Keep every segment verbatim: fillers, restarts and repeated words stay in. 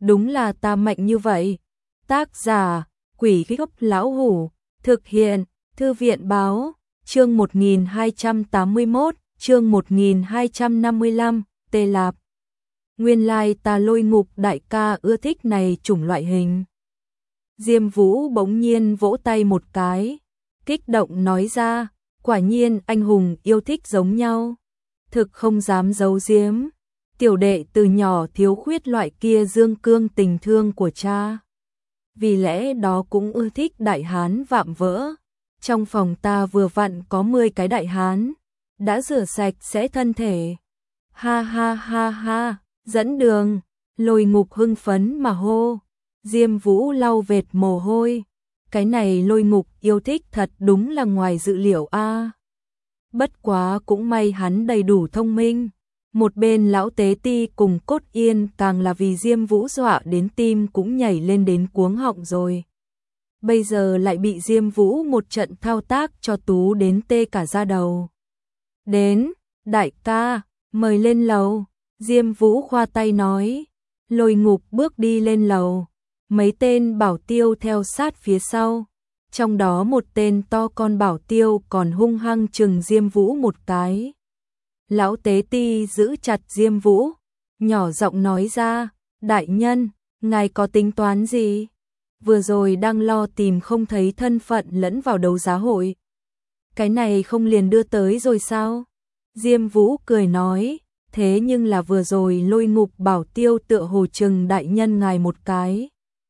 đúng là ta mạnh như vậy. Tác giả, Quỷ Gốc Lão Hủ, thực hiện, Thư viện Báo, chương một nghìn hai trăm tám mươi mốt, chương một nghìn hai trăm năm mươi lăm, Tê Lạp. Nguyên lai ta Lôi Ngục đại ca ưa thích này chủng loại hình. Diêm Vũ bỗng nhiên vỗ tay một cái, kích động nói ra, quả nhiên anh hùng yêu thích giống nhau. Thực không dám giấu giếm, tiểu đệ từ nhỏ thiếu khuyết loại kia dương cương tình thương của cha. Vì lẽ đó cũng ưa thích đại hán vạm vỡ. Trong phòng ta vừa vặn có mười cái đại hán, đã rửa sạch sẽ thân thể. Ha ha ha ha, dẫn đường, Lôi Ngục hưng phấn mà hô. Diêm Vũ lau vệt mồ hôi, cái này Lôi Ngục yêu thích thật đúng là ngoài dự liệu a. Bất quá cũng may hắn đầy đủ thông minh. Một bên lão tế ti cùng Cốt Yên càng là vì Diêm Vũ dọa đến tim cũng nhảy lên đến cuống họng rồi. Bây giờ lại bị Diêm Vũ một trận thao tác cho tú đến tê cả da đầu. Đến, đại ca, mời lên lầu, Diêm Vũ khoa tay nói. Lôi Ngục bước đi lên lầu, mấy tên bảo tiêu theo sát phía sau. Trong đó một tên to con bảo tiêu còn hung hăng chừng Diêm Vũ một cái. Lão tế ti giữ chặt Diêm Vũ, nhỏ giọng nói ra, đại nhân, ngài có tính toán gì? Vừa rồi đang lo tìm không thấy thân phận lẫn vào đấu giá hội. Cái này không liền đưa tới rồi sao? Diêm Vũ cười nói, thế nhưng là vừa rồi Lôi Ngục bảo tiêu tựa hồ chừng đại nhân ngài một cái.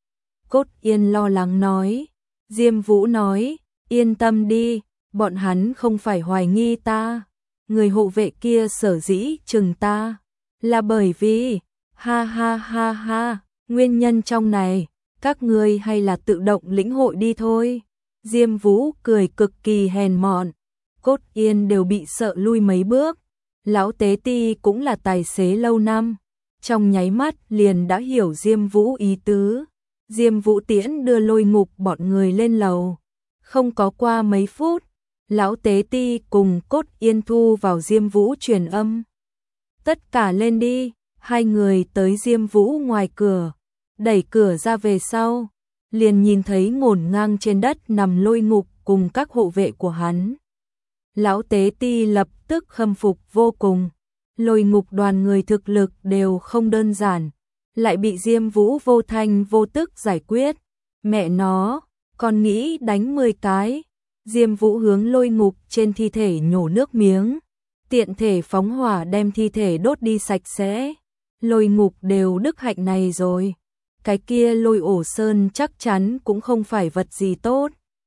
Cốt Yên lo lắng nói. Diêm Vũ nói, yên tâm đi, bọn hắn không phải hoài nghi ta. Người hộ vệ kia sở dĩ chừng ta, là bởi vì, ha ha ha ha, nguyên nhân trong này, các ngươi hay là tự động lĩnh hội đi thôi. Diêm Vũ cười cực kỳ hèn mọn, Cốt Yên đều bị sợ lui mấy bước. Lão tế ti cũng là tài xế lâu năm, trong nháy mắt liền đã hiểu Diêm Vũ ý tứ. Diêm Vũ tiễn đưa Lôi Ngục bọn người lên lầu. Không có qua mấy phút, lão tế ti cùng Cốt Yên thu vào Diêm Vũ truyền âm. Tất cả lên đi, hai người tới Diêm Vũ ngoài cửa, đẩy cửa ra về sau, liền nhìn thấy ngổn ngang trên đất nằm Lôi Ngục cùng các hộ vệ của hắn. Lão tế ti lập tức khâm phục vô cùng, Lôi Ngục đoàn người thực lực đều không đơn giản. Lại bị Diêm Vũ vô thanh vô tức giải quyết. Mẹ nó, còn nghĩ đánh mười cái. Diêm Vũ hướng Lôi Ngục trên thi thể nhổ nước miếng, tiện thể phóng hỏa đem thi thể đốt đi sạch sẽ. Lôi Ngục đều đức hạnh này rồi, cái kia Lôi Ổ Sơn chắc chắn cũng không phải vật gì tốt.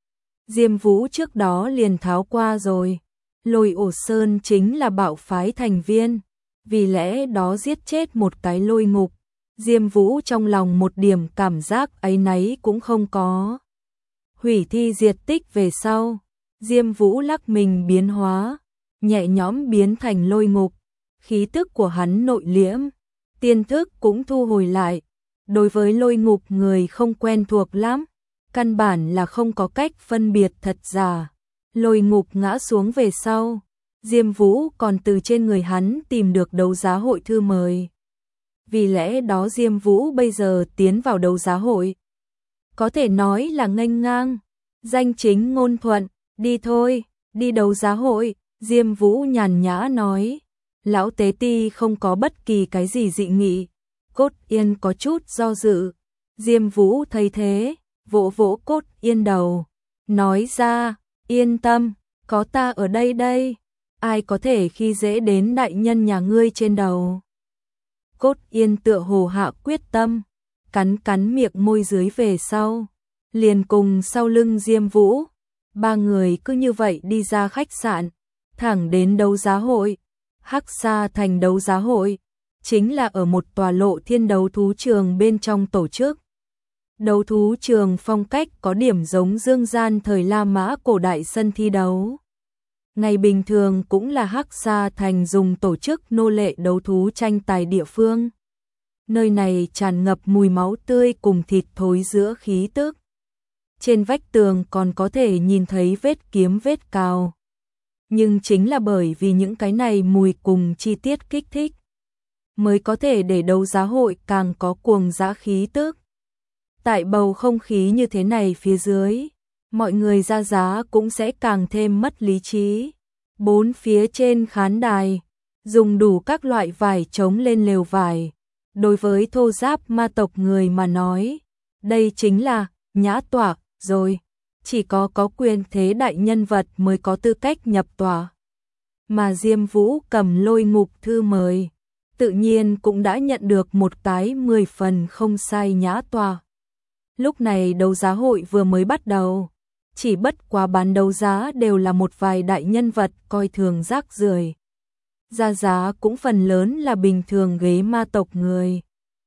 Diêm Vũ trước đó liền tháo qua rồi, Lôi Ổ Sơn chính là bạo phái thành viên, vì lẽ đó giết chết một cái Lôi Ngục. Diêm Vũ trong lòng một điểm cảm giác áy náy cũng không có. Hủy thi diệt tích về sau, Diêm Vũ lắc mình biến hóa, nhẹ nhõm biến thành Lôi Ngục, khí tức của hắn nội liễm, tiên thức cũng thu hồi lại. Đối với Lôi Ngục người không quen thuộc lắm, căn bản là không có cách phân biệt thật giả. Lôi Ngục ngã xuống về sau, Diêm Vũ còn từ trên người hắn tìm được đấu giá hội thư mời. Vì lẽ đó Diêm Vũ bây giờ tiến vào đấu giá hội, có thể nói là nghênh ngang, danh chính ngôn thuận. Đi thôi, đi đấu giá hội, Diêm Vũ nhàn nhã nói. Lão tế ti không có bất kỳ cái gì dị nghị, Cốt Yên có chút do dự. Diêm Vũ thấy thế, vỗ vỗ Cốt Yên đầu, nói ra, yên tâm, có ta ở đây đây, ai có thể khi dễ đến đại nhân nhà ngươi trên đầu. Cốt Yên tựa hồ hạ quyết tâm, cắn cắn miệng môi dưới về sau, liền cùng sau lưng Diêm Vũ, ba người cứ như vậy đi ra khách sạn, thẳng đến đấu giá hội. Hắc Sa Thành đấu giá hội, chính là ở một tòa lộ thiên đấu thú trường bên trong tổ chức. Đấu thú trường phong cách có điểm giống dương gian thời La Mã cổ đại sân thi đấu. Ngày bình thường cũng là Hắc Sa Thành dùng tổ chức nô lệ đấu thú tranh tài địa phương. Nơi này tràn ngập mùi máu tươi cùng thịt thối giữa khí tức. Trên vách tường còn có thể nhìn thấy vết kiếm vết cào. Nhưng chính là bởi vì những cái này mùi cùng chi tiết kích thích, mới có thể để đấu giá hội càng có cuồng dã khí tức. Tại bầu không khí như thế này phía dưới, mọi người ra giá cũng sẽ càng thêm mất lý trí. Bốn phía trên khán đài, dùng đủ các loại vải chống lên lều vải. Đối với thô giáp ma tộc người mà nói, đây chính là nhã tọa rồi. Chỉ có có quyền thế đại nhân vật mới có tư cách nhập tọa. Mà Diêm Vũ cầm Lôi Ngục thư mời, tự nhiên cũng đã nhận được một cái mười phần không sai nhã tọa. Lúc này đấu giá hội vừa mới bắt đầu, chỉ bất quá bán đấu giá đều là một vài đại nhân vật coi thường rác rưởi. Ra giá cũng phần lớn là bình thường ghế ma tộc người.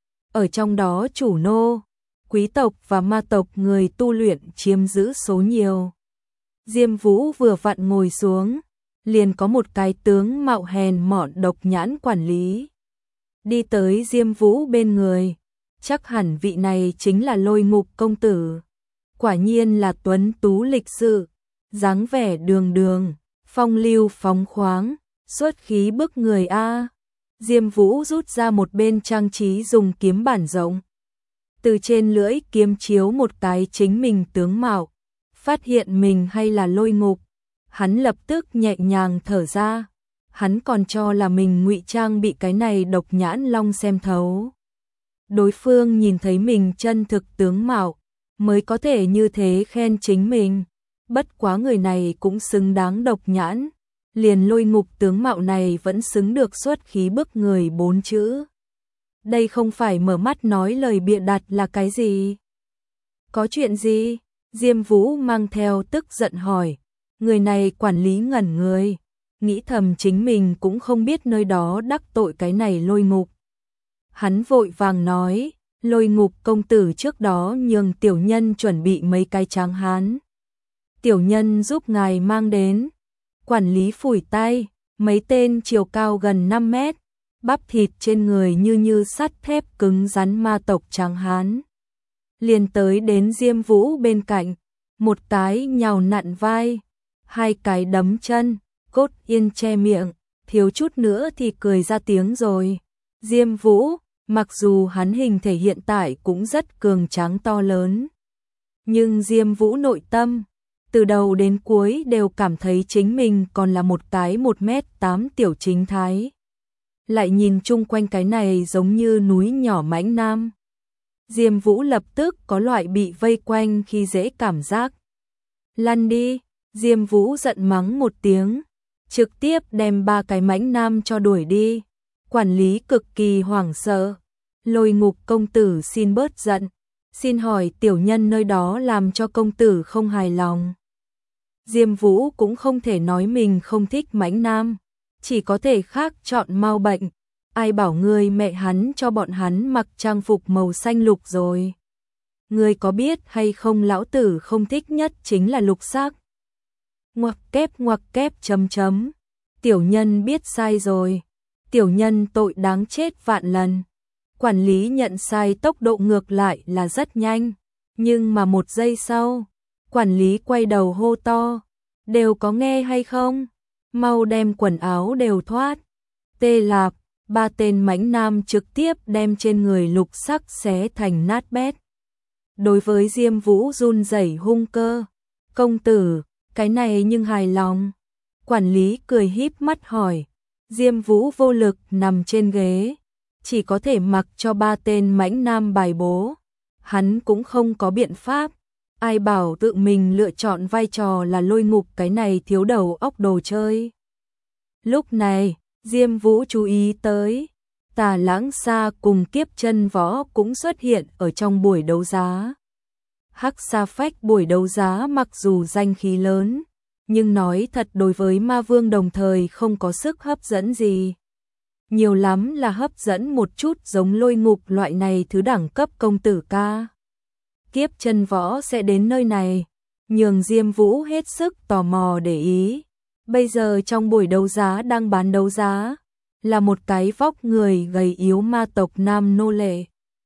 Ở trong đó chủ nô, quý tộc và ma tộc người tu luyện chiếm giữ số nhiều. Diêm Vũ vừa vặn ngồi xuống, liền có một cái tướng mạo hèn mọn độc nhãn quản lý đi tới Diêm Vũ bên người. Chắc hẳn vị này chính là Lôi Ngục công tử. Quả nhiên là tuấn tú lịch sự, dáng vẻ đường đường, phong lưu phóng khoáng, xuất khí bức người a. Diêm Vũ rút ra một bên trang trí dùng kiếm bản rộng, từ trên lưỡi kiếm chiếu một cái chính mình tướng mạo, phát hiện mình hay là Lôi Ngục, hắn lập tức nhẹ nhàng thở ra. Hắn còn cho là mình ngụy trang bị cái này độc nhãn long xem thấu. Đối phương nhìn thấy mình chân thực tướng mạo, mới có thể như thế khen chính mình. Bất quá người này cũng xứng đáng độc nhãn, liền Lôi Ngục tướng mạo này vẫn xứng được xuất khí bức người bốn chữ. Đây không phải mở mắt nói lời bịa đặt là cái gì? Có chuyện gì? Diêm Vũ mang theo tức giận hỏi. Người này quản lý ngẩn người, nghĩ thầm chính mình cũng không biết nơi đó đắc tội cái này Lôi Ngục. Hắn vội vàng nói, Lôi Ngục công tử trước đó nhường tiểu nhân chuẩn bị mấy cái tráng hán. Tiểu nhân giúp ngài mang đến. Quản lý phủi tay, mấy tên chiều cao gần năm mét, bắp thịt trên người như như sắt thép cứng rắn ma tộc tráng hán. Liền tới đến Diêm Vũ bên cạnh, một cái nhào nặn vai, hai cái đấm chân, cốt yên che miệng, thiếu chút nữa thì cười ra tiếng rồi. Diêm Vũ, mặc dù hắn hình thể hiện tại cũng rất cường tráng to lớn, nhưng Diêm Vũ nội tâm, từ đầu đến cuối đều cảm thấy chính mình còn là một cái một mét tám tiểu chính thái. Lại nhìn chung quanh cái này giống như núi nhỏ mãnh nam. Diêm Vũ lập tức có loại bị vây quanh khi dễ cảm giác. Lăn đi, Diêm Vũ giận mắng một tiếng, trực tiếp đem ba cái mãnh nam cho đuổi đi. Quản lý cực kỳ hoảng sợ. Lôi Ngục công tử xin bớt giận, xin hỏi tiểu nhân nơi đó làm cho công tử không hài lòng. Diêm Vũ cũng không thể nói mình không thích mãnh nam, chỉ có thể khác chọn mau bệnh. Ai bảo ngươi mẹ hắn cho bọn hắn mặc trang phục màu xanh lục rồi. Ngươi có biết hay không lão tử không thích nhất chính là lục sắc. Ngoặc kép ngoặc kép chấm chấm. Tiểu nhân biết sai rồi. Tiểu nhân tội đáng chết vạn lần. Quản lý nhận sai tốc độ ngược lại là rất nhanh. Nhưng mà một giây sau, quản lý quay đầu hô to. Đều có nghe hay không? Mau đem quần áo đều thoát. Tê Lạp, ba tên mãnh nam trực tiếp đem trên người lục sắc xé thành nát bét. Đối với Diêm Vũ run rẩy hung cơ. Công tử, cái này nhưng hài lòng. Quản lý cười híp mắt hỏi. Diêm Vũ vô lực nằm trên ghế, chỉ có thể mặc cho ba tên mãnh nam bài bố. Hắn cũng không có biện pháp. Ai bảo tự mình lựa chọn vai trò là Lôi Ngục cái này thiếu đầu óc đồ chơi. Lúc này, Diêm Vũ chú ý tới, Tà Lãng Sa cùng Kiếp Chân Võ cũng xuất hiện ở trong buổi đấu giá. Hắc Sa Phách buổi đấu giá mặc dù danh khí lớn, nhưng nói thật đối với Ma Vương đồng thời không có sức hấp dẫn gì. Nhiều lắm là hấp dẫn một chút giống Lôi Ngục loại này thứ đẳng cấp công tử ca. Kiếp Chân Võ sẽ đến nơi này, nhường Diêm Vũ hết sức tò mò để ý. Bây giờ trong buổi đấu giá đang bán đấu giá, là một cái vóc người gầy yếu ma tộc nam nô lệ.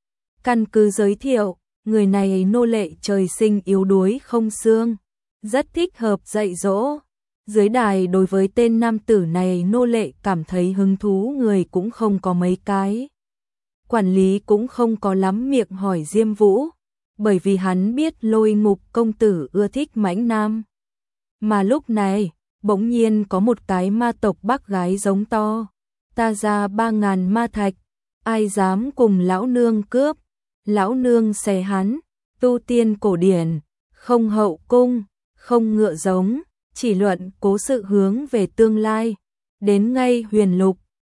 Căn cứ giới thiệu, người này nô lệ trời sinh yếu đuối không xương, rất thích hợp dạy dỗ. Dưới đài đối với tên nam tử này nô lệ cảm thấy hứng thú người cũng không có mấy cái. Quản lý cũng không có lắm miệng hỏi Diêm Vũ, bởi vì hắn biết Lôi Ngục công tử ưa thích mãnh nam. Mà lúc này, bỗng nhiên có một cái ma tộc bác gái giống to, ta ra ba ngàn ma thạch, ai dám cùng lão nương cướp, lão nương xé hắn, tu tiên cổ điển, không hậu cung, không ngựa giống, chỉ luận cố sự hướng về tương lai, đến ngay huyền lục,